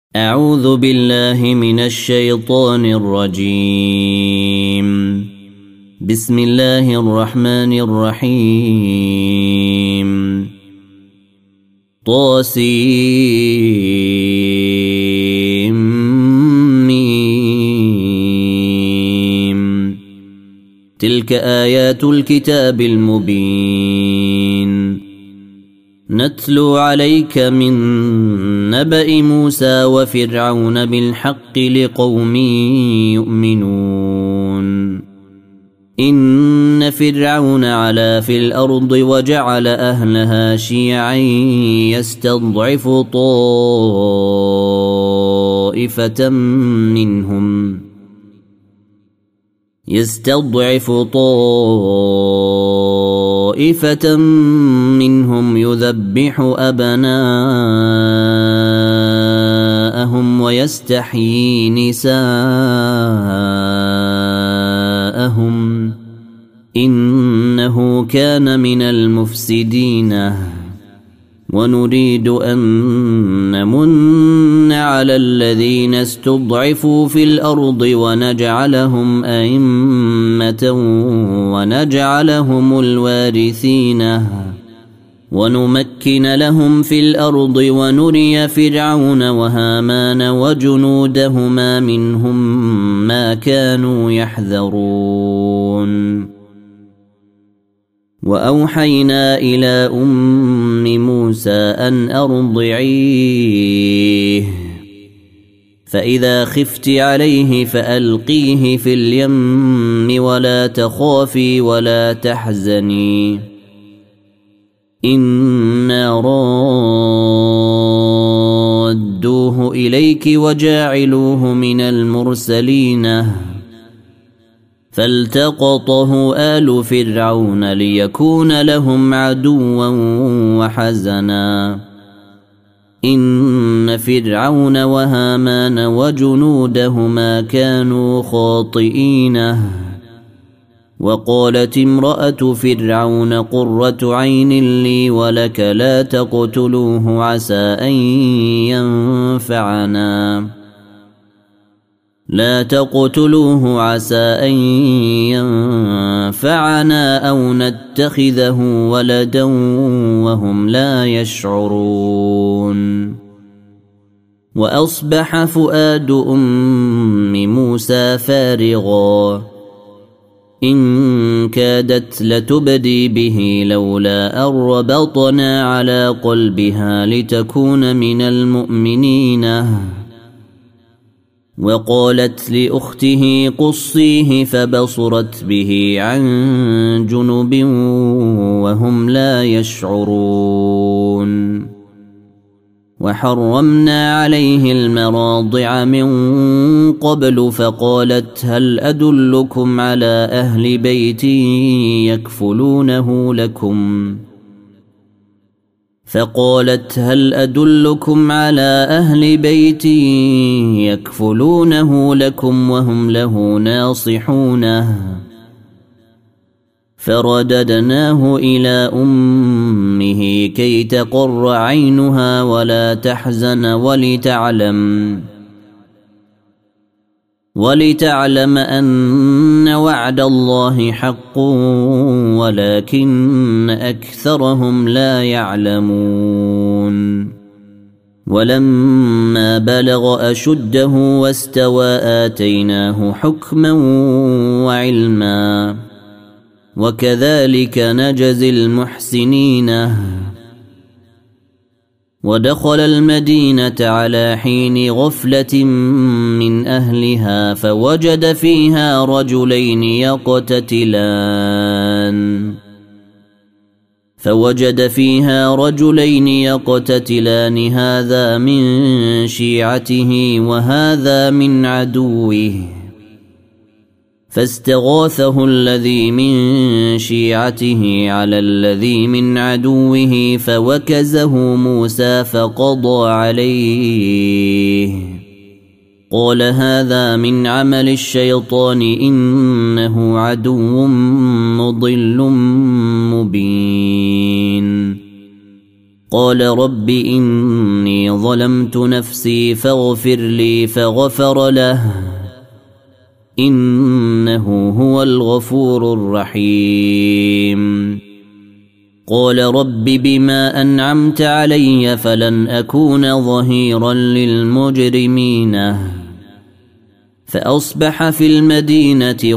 أعوذ بالله من الشيطان الرجيم. بسم الله الرحمن الرحيم. طاسيم. تلك آيات الكتاب المبين. نتلو عليك من نبأ موسى وفرعون بالحق لقوم يؤمنون. إن فرعون علا في الأرض وجعل أهلها شيعا يستضعف طائفة منهم يذبح أبناءهم ويستحيي نساءهم إنه كان من المفسدين. ونريد أن نمن على الذين استضعفوا في الأرض ونجعلهم أئمة ونجعلهم الوارثين ونمكن لهم في الأرض ونري فرعون وهامان وجنودهما منهم ما كانوا يحذرون. وأوحينا إلى أم موسى أن أرضعيه فإذا خفت عليه فألقيه في اليم ولا تخافي ولا تحزني إنا رادوه إليك وجاعلوه من المرسلين. فالتقطه آل فرعون ليكون لهم عدوا وحزنا إن فرعون وهامان وجنودهما كانوا خاطئين. وقالت امرأة فرعون قرة عين لي ولك لا تقتلوه عسى أن ينفعنا أو نتخذه ولدا وهم لا يشعرون. وأصبح فؤاد أم موسى فارغا إن كادت لتبدي به لولا أن ربطنا على قلبها لتكون من المؤمنين. وقالت لأخته قصيه فبصرت به عن جنب وهم لا يشعرون. وحرمنا عليه المراضع من قبل فقالت هل أدلكم على أهل بيت يكفلونه لكم وهم له ناصحون. فرددناه إلى أمه كي تقر عينها ولا تحزن ولتعلم أن وعد الله حق ولكن أكثرهم لا يعلمون. ولما بلغ أشده واستوى آتيناه حكما وعلما وكذلك نجزي المحسنين. ودخل المدينة على حين غفلة من أهلها فوجد فيها رجلين يقتتلان هذا من شيعته وهذا من عدوه فاستغاثه الذي من شيعته على الذي من عدوه فوكزه موسى فقضى عليه. قال هذا من عمل الشيطان إنه عدو مضل مبين. قال رب إني ظلمت نفسي فاغفر لي فغفر له إنه هو الغفور الرحيم. قال رب بما أنعمت علي فلن أكون ظهيرا للمجرمين. فأصبح في المدينة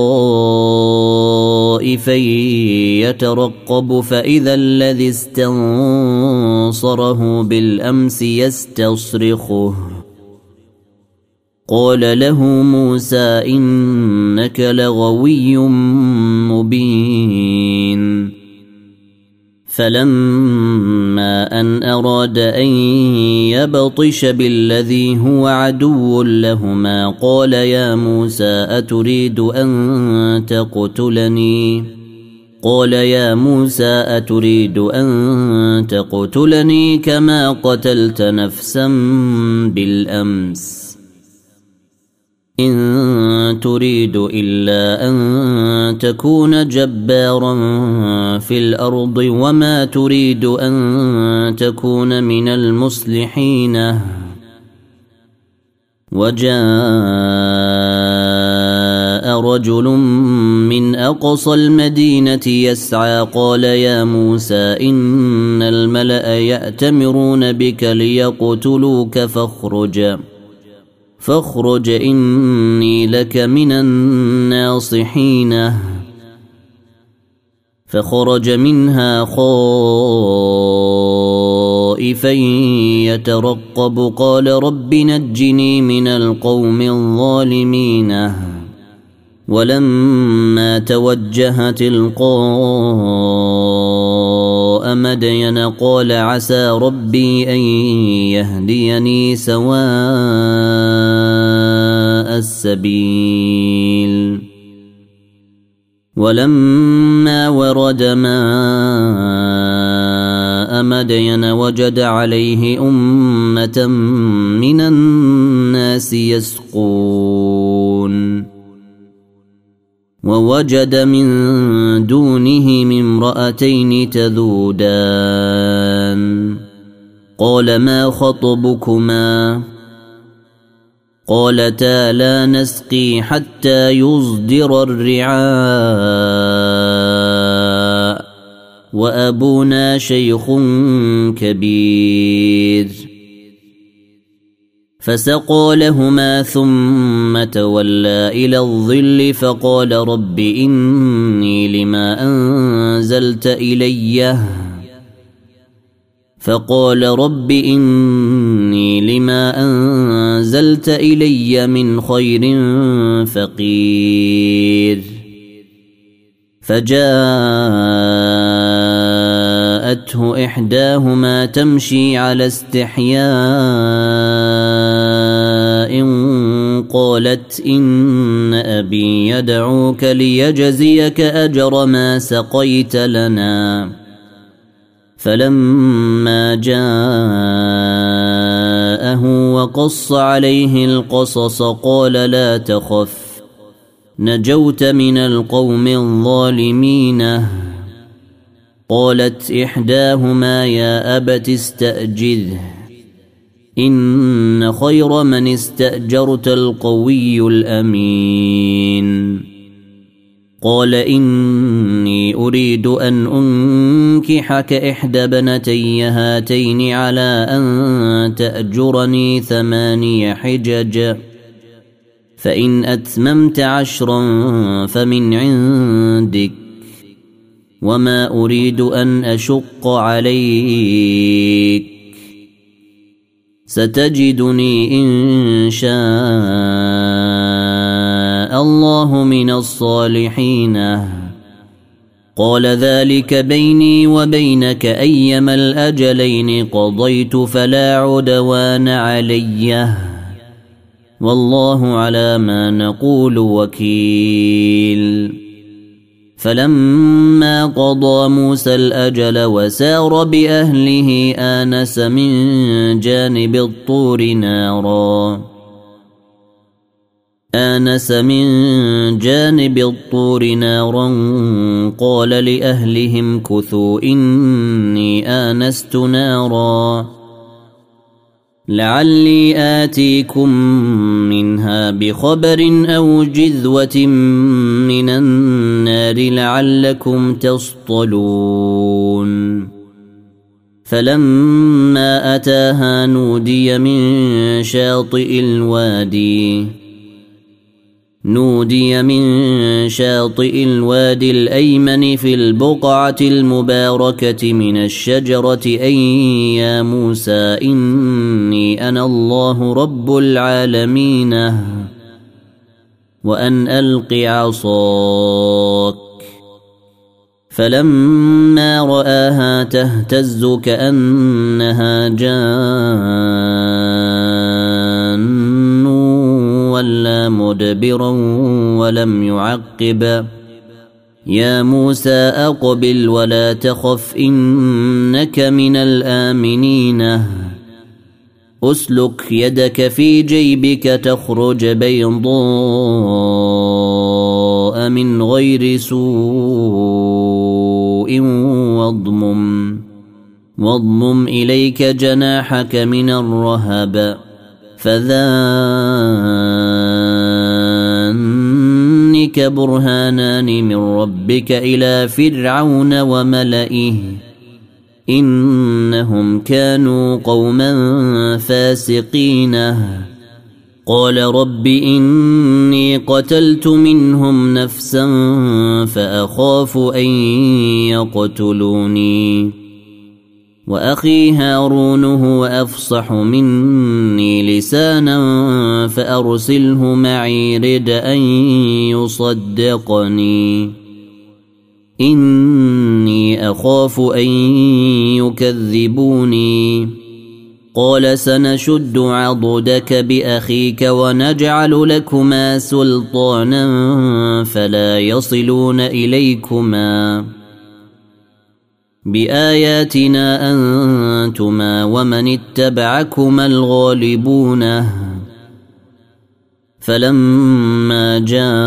خائفا يترقب فإذا الذي استنصره بالأمس يستصرخه. قال له موسى إنك لغوي مبين. فلما أن أراد أن يبطش بالذي هو عدو لهما قال يا موسى أتريد أن تقتلني كما قتلت نفسا بالأمس إن تريد إلا أن تكون جبارا في الأرض وما تريد أن تكون من المصلحين. وجاء رجل من أقصى المدينة يسعى قال يا موسى إن الملأ يأتمرون بك ليقتلوك فاخرج إني لك من الناصحين. فخرج منها خائفا يترقب قال رب نجني من القوم الظالمين. ولما توجه تلقاء مدين قال عسى ربي أن يهديني سواء السبيل. ولما ورد ماء مدين وجد عليه أمة من الناس يسقون ووجد من دونهم امرأتين تذودان قال ما خطبكما قالتا لا نسقي حتى يصدر الرعاء وأبونا شيخ كبير. فسقى لهما ثم تولى إلى الظل فقال رب إني لما أنزلت إلي من خير فقير. فجاءته إحداهما تمشي على استحياء قالت إن أبي يدعوك ليجزيك أجر ما سقيت لنا. فلما جاءه وقص عليه القصص قال لا تخف نجوت من القوم الظالمين. قالت إحداهما يا أبت استأجره إن خير من استأجرت القوي الأمين. قال إني أريد أن أنكحك إحدى بنتي هاتين على أن تأجرني 8 حجج فإن أتممت 10 فمن عندك وما أريد أن أشق عليك ستجدني إن شاء الله من الصالحين. قال ذلك بيني وبينك أيما الأجلين قضيت فلا عدوان علي والله على ما نقول وكيل. فلما قضى موسى الأجل وسار بأهله آنس من جانب الطور نارا آنس من جانب الطور نارا قال لأهلهم كثوا إني آنست نارا لعلي آتيكم منها بخبر أو جذوة من النار لعلكم تصطلون فلما أتاها نودي من شاطئ الوادي الأيمن في البقعة المباركة من الشجرة أن يا موسى إني أنا الله رب العالمين وأن ألق عصاك فلما رآها تهتز كأنها جان ولا مدبرا ولم يعقب يا موسى أقبل ولا تخف إنك من الآمنين أسلك يدك في جيبك تخرج بيضاء من غير سوء واضمم إليك جناحك من الرهب فذلك برهانان من ربك إلى فرعون وملئه إنهم كانوا قوما فاسقين قال رب إني قتلت منهم نفسا فأخاف أن يقتلوني وأخي هارون هو أفصح مني لسانا فأرسله معي رد أن يصدقني إني أخاف أن يكذبوني قال سنشد عضدك بأخيك ونجعل لكما سلطانا فلا يصلون إليكما بآياتنا أنتما ومن اتبعكما الغالبون فلما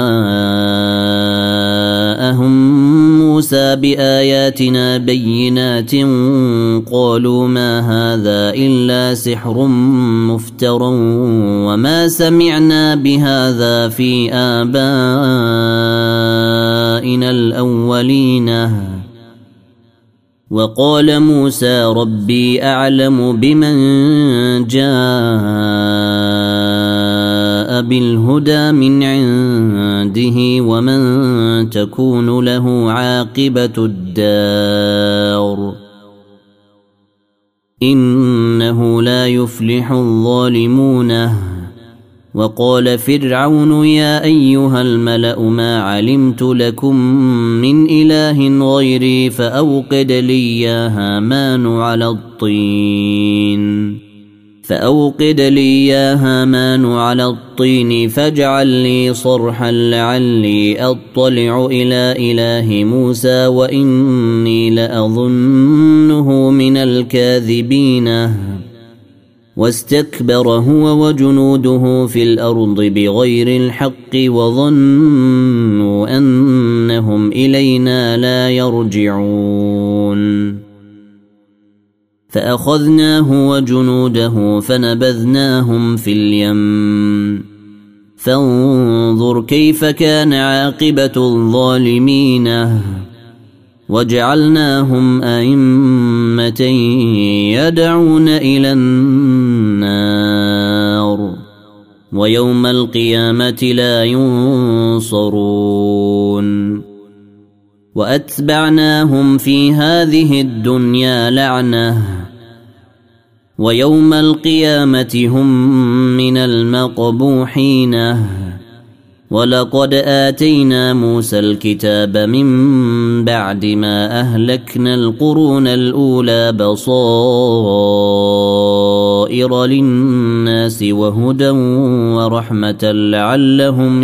جاءهم موسى بآياتنا بينات قالوا ما هذا إلا سحر مفترى وما سمعنا بهذا في آبائنا الأولين وقال موسى ربي أعلم بمن جاء بالهدى من عنده ومن تكون له عاقبة الدار إنه لا يفلح الظالمون وقال فرعون يا أيها الملأ ما علمت لكم من إله غيري فأوقد لي يا هامان على الطين فاجعل لي صرحا لعلي أطلع إلى إله موسى وإني لأظنه من الكاذبين واستكبر هو وجنوده في الأرض بغير الحق وظنوا أنهم إلينا لا يرجعون فأخذناه وجنوده فنبذناهم في اليم فانظر كيف كان عاقبة الظالمين وجعلناهم أئمة يدعون إلى النار ويوم القيامة لا ينصرون وأتبعناهم في هذه الدنيا لعنة ويوم القيامة هم من المقبوحين ولقد آتينا موسى الكتاب من بعد ما أهلكنا القرون الأولى بصائر للناس وهدى ورحمة لعلهم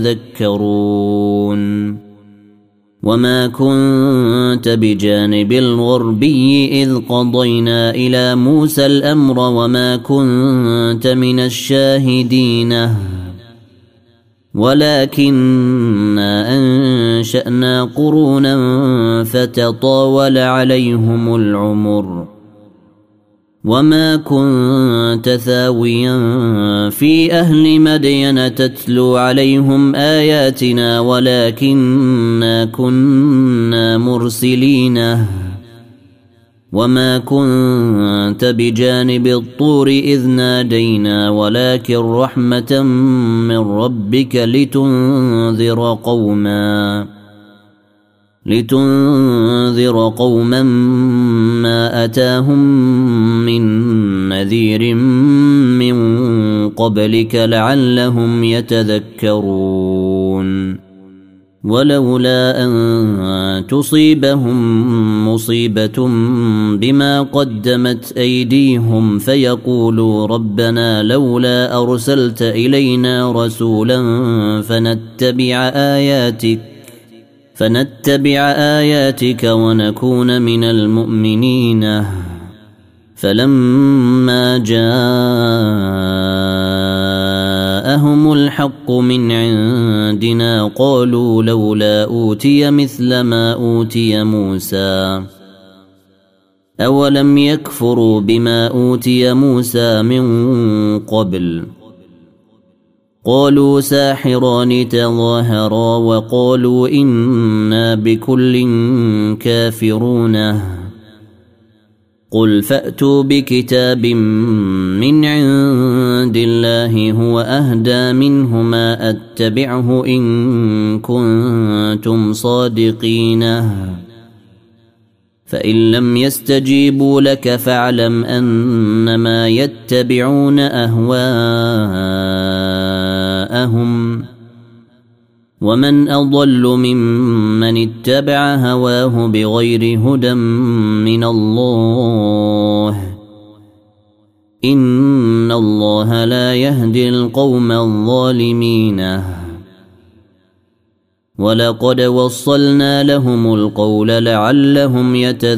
يتذكرون وما كنت بجانب الغربي إذ قضينا إلى موسى الأمر وما كنت من الشاهدين ولكننا أنشأنا قرونا فتطاول عليهم العمر وما كنت ثاويا في أهل مدين تتلو عليهم آياتنا ولكننا كنا مرسلين وما كنت بجانب الطور إذ نادينا ولكن رحمة من ربك لتنذر قوما ما أتاهم من نذير من قبلك لعلهم يتذكرون ولولا أن تصيبهم مصيبة بما قدمت أيديهم فيقولوا ربنا لولا أرسلت إلينا رسولا فنتبع آياتك ونكون من المؤمنين فلما جاءهم الحق من عندنا قالوا لولا أوتي مثل ما أوتي موسى أولم يكفروا بما أوتي موسى من قبل قالوا ساحران تظاهرا وقالوا إنا بكل كافرون قل فأتوا بكتاب من عند الله هو أهدى منهما أتبعه إن كنتم صادقين فإن لم يستجيبوا لك فاعلم أنما يتبعون أهواءهم ومن أضل ممن اتبع هواه بغير هدى من الله إن الله لا يهدي القوم الظالمين ولقد وصلنا لهم القول لعلهم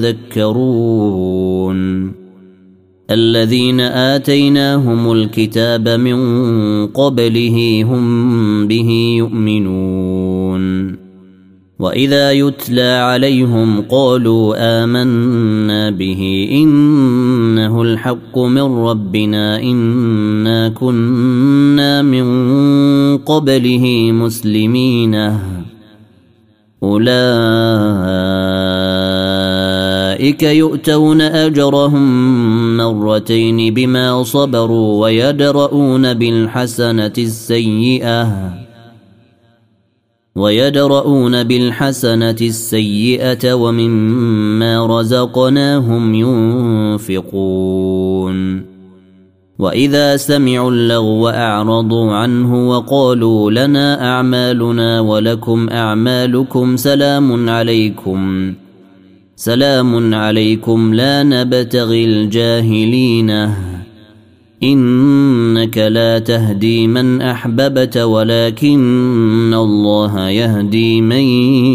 يتذكرون الذين آتيناهم الكتاب من قبله هم به يؤمنون وإذا يتلى عليهم قالوا آمنا به إنه الحق من ربنا إنا كنا من قبله مسلمين أولئك يؤتون أجرهم مرتين بما صبروا ويدرؤون بالحسنة السيئة ومما رزقناهم ينفقون وإذا سمعوا اللغو أعرضوا عنه وقالوا لنا أعمالنا ولكم أعمالكم سلام عليكم لا نبتغي الجاهلين إنك لا تهدي من أحببت ولكن الله يهدي من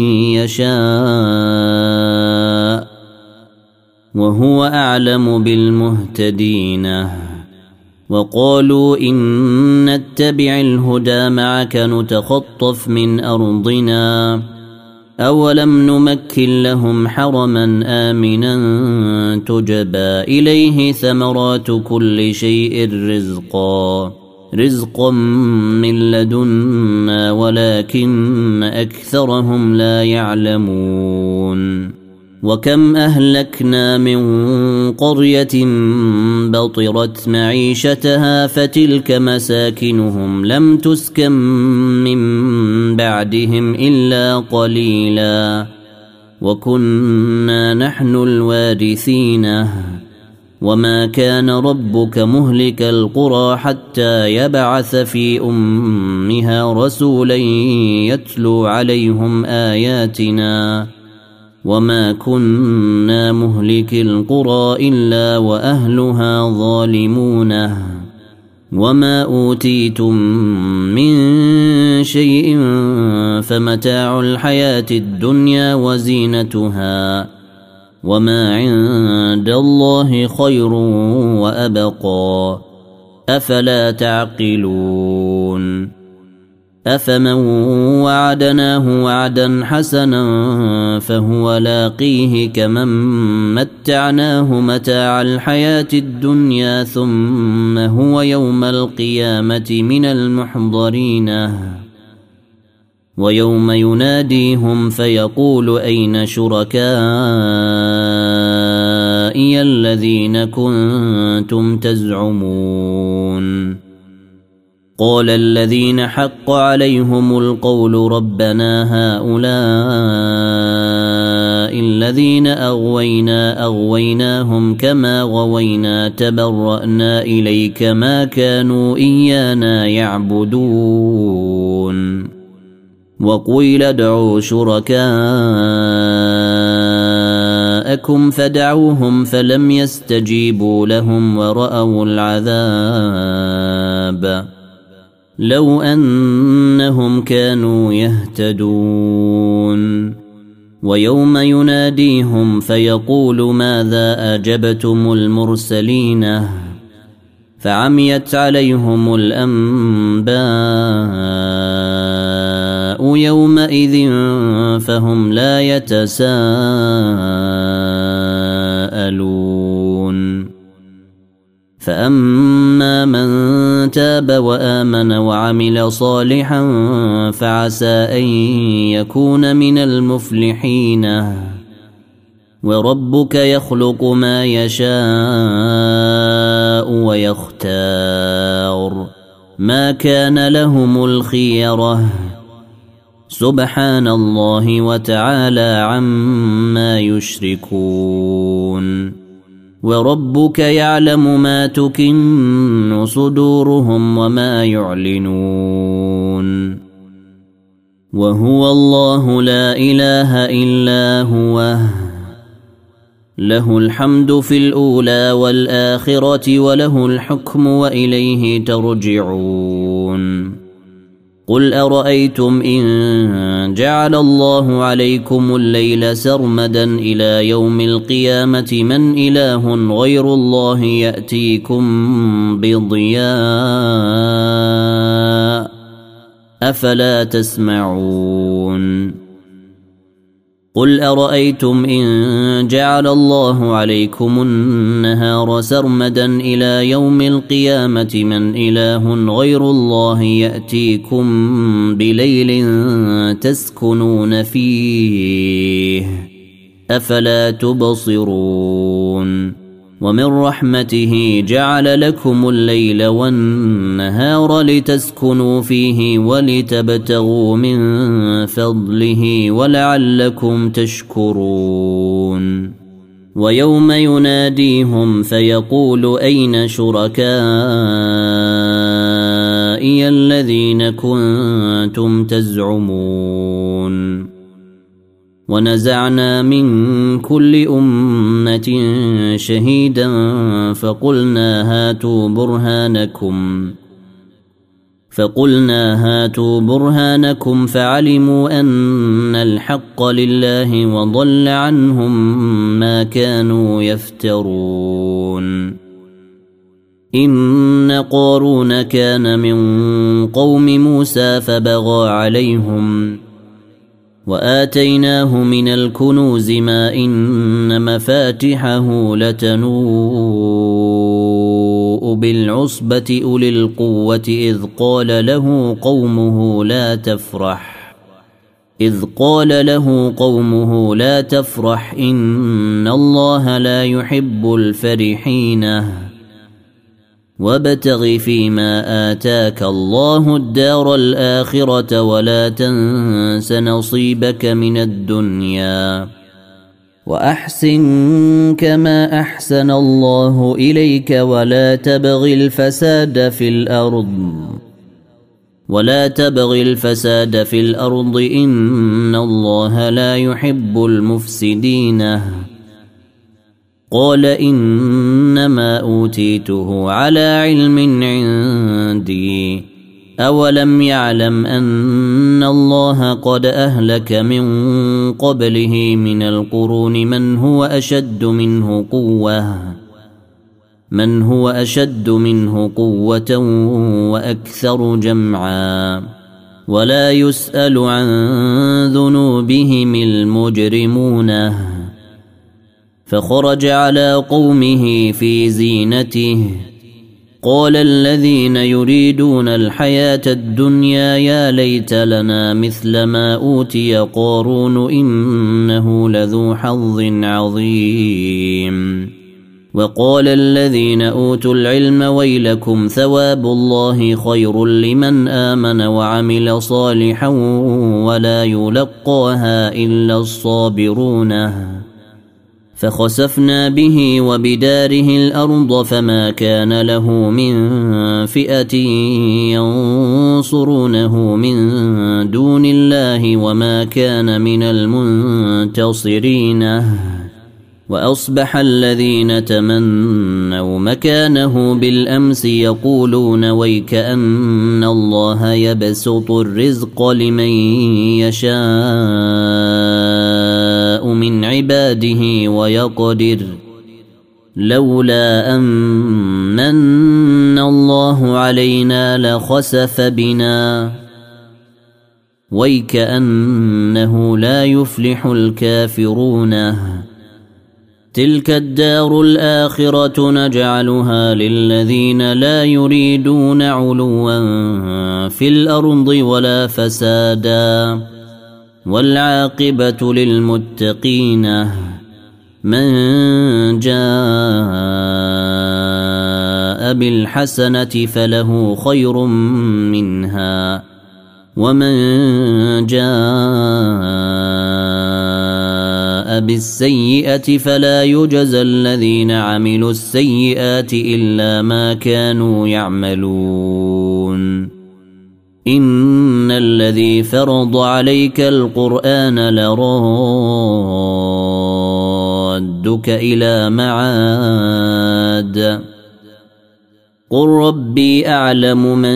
يشاء وهو أعلم بالمهتدين وقالوا إن نتبع الهدى معك نتخطف من أرضنا أولم نمكن لهم حرما آمنا تجبى إليه ثمرات كل شيء رزقا من لدنا ولكن أكثرهم لا يعلمون وكم أهلكنا من قرية بطرت معيشتها فتلك مساكنهم لم تسكن من بعدهم إلا قليلا وكنا نحن الوارثين وما كان ربك مهلك القرى حتى يبعث في أمها رسولا يتلو عليهم آياتنا وما كنا مهلك القرى إلا وأهلها ظالمون وما أوتيتم من شيء فمتاع الحياة الدنيا وزينتها وما عند الله خير وأبقى أفلا تعقلون أفمن وعدناه وعدا حسنا فهو لاقيه كمن متعناه متاع الحياة الدنيا ثم هو يوم القيامة من المحضرين ويوم يناديهم فيقول أين شركائي الذين كنتم تزعمون قال الذين حق عليهم القول ربنا هؤلاء الذين أغويناهم كما غوينا تبرأنا إليك ما كانوا إيانا يعبدون وقيل ادعوا شركاءكم فدعوهم فلم يستجيبوا لهم ورأوا العذاب لو أنهم كانوا يهتدون ويوم يناديهم فيقول ماذا أجبتم المرسلين فعميت عليهم الأنباء يومئذ فهم لا يتساءلون فأما من تاب وآمن وعمل صالحا فعسى أن يكون من المفلحين وربك يخلق ما يشاء ويختار ما كان لهم الخيرة سبحان الله وتعالى عما يشركون وربك يعلم ما تكن صدورهم وما يعلنون وهو الله لا إله إلا هو له الحمد في الأولى والآخرة وله الحكم وإليه ترجعون قل أرأيتم إن جعل الله عليكم الليل سرمدا إلى يوم القيامة من إله غير الله يأتيكم بضياء أفلا تسمعون قل أرأيتم إن جعل الله عليكم النهار سرمدا إلى يوم القيامة من إله غير الله يأتيكم بليل تسكنون فيه أفلا تبصرون ومن رحمته جعل لكم الليل والنهار لتسكنوا فيه ولتبتغوا من فضله ولعلكم تشكرون ويوم يناديهم فيقول أين شركائي الذين كنتم تزعمون ونزعنا من كل أمة شهيدا فقلنا هاتوا برهانكم فعلموا أن الحق لله وضل عنهم ما كانوا يفترون إن قارون كان من قوم موسى فبغى عليهم وآتيناه من الكنوز ما إن مفاتحه لتنوء بالعصبة أولي القوة إذ قال له قومه لا تفرح إن الله لا يحب الفرحين وابتغ فيما آتاك الله الدار الآخرة ولا تنس نصيبك من الدنيا وأحسن كما أحسن الله إليك ولا تبغ الفساد في الأرض إن الله لا يحب المفسدين قال إنما أوتيته على علم عندي أولم يعلم أن الله قد أهلك من قبله من القرون من هو أشد منه قوة وأكثر جمعا ولا يسأل عن ذنوبهم المجرمون. فخرج على قومه في زينته قال الذين يريدون الحياة الدنيا يا ليت لنا مثل ما أوتي قارون إنه لذو حظ عظيم. وقال الذين أوتوا العلم ويلكم ثواب الله خير لمن آمن وعمل صالحا ولا يلقاها إلا الصابرون. فخسفنا به وبداره الأرض فما كان له من فئة ينصرونه من دون الله وما كان من المنتصرين. وأصبح الذين تمنوا مكانه بالأمس يقولون ويكأن الله يبسط الرزق لمن يشاء من عباده ويقدر لولا أمن الله علينا لخسف بنا ويكأنه لا يفلح الكافرون. تلك الدار الآخرة نجعلها للذين لا يريدون علوا في الأرض ولا فسادا والعاقبة للمتقين. من جاء بالحسنة فله خير منها ومن جاء بالسيئة فلا يجزى الذين عملوا السيئات إلا ما كانوا يعملون. إن الذي فرض عليك القرآن لرادك إلى معاد قل ربي أعلم من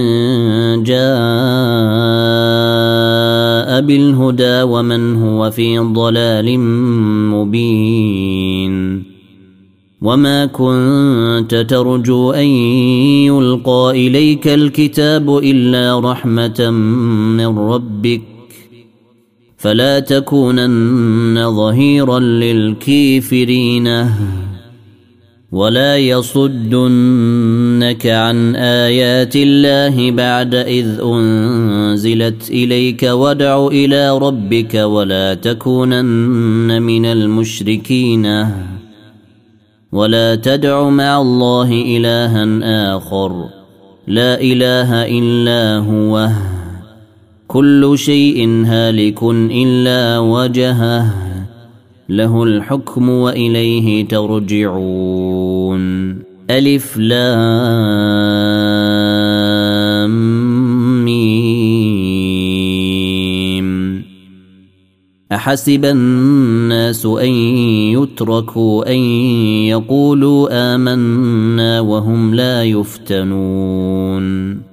جاء بالهدى ومن هو في ضلال مبين. وما كنت ترجو أن يلقى إليك الكتاب إلا رحمة من ربك فلا تكونن ظهيرا للكافرين ولا يصدنك عن آيات الله بعد إذ أنزلت إليك وادع إلى ربك ولا تكونن من المشركين. ولا تدع مع الله إلها آخر لا إله إلا هو كل شيء هالك إلا وجهه له الحكم وإليه ترجعون. ألف لام ميم. أحسب الناس أن يتركوا أن يقولوا آمنا وهم لا يفتنون.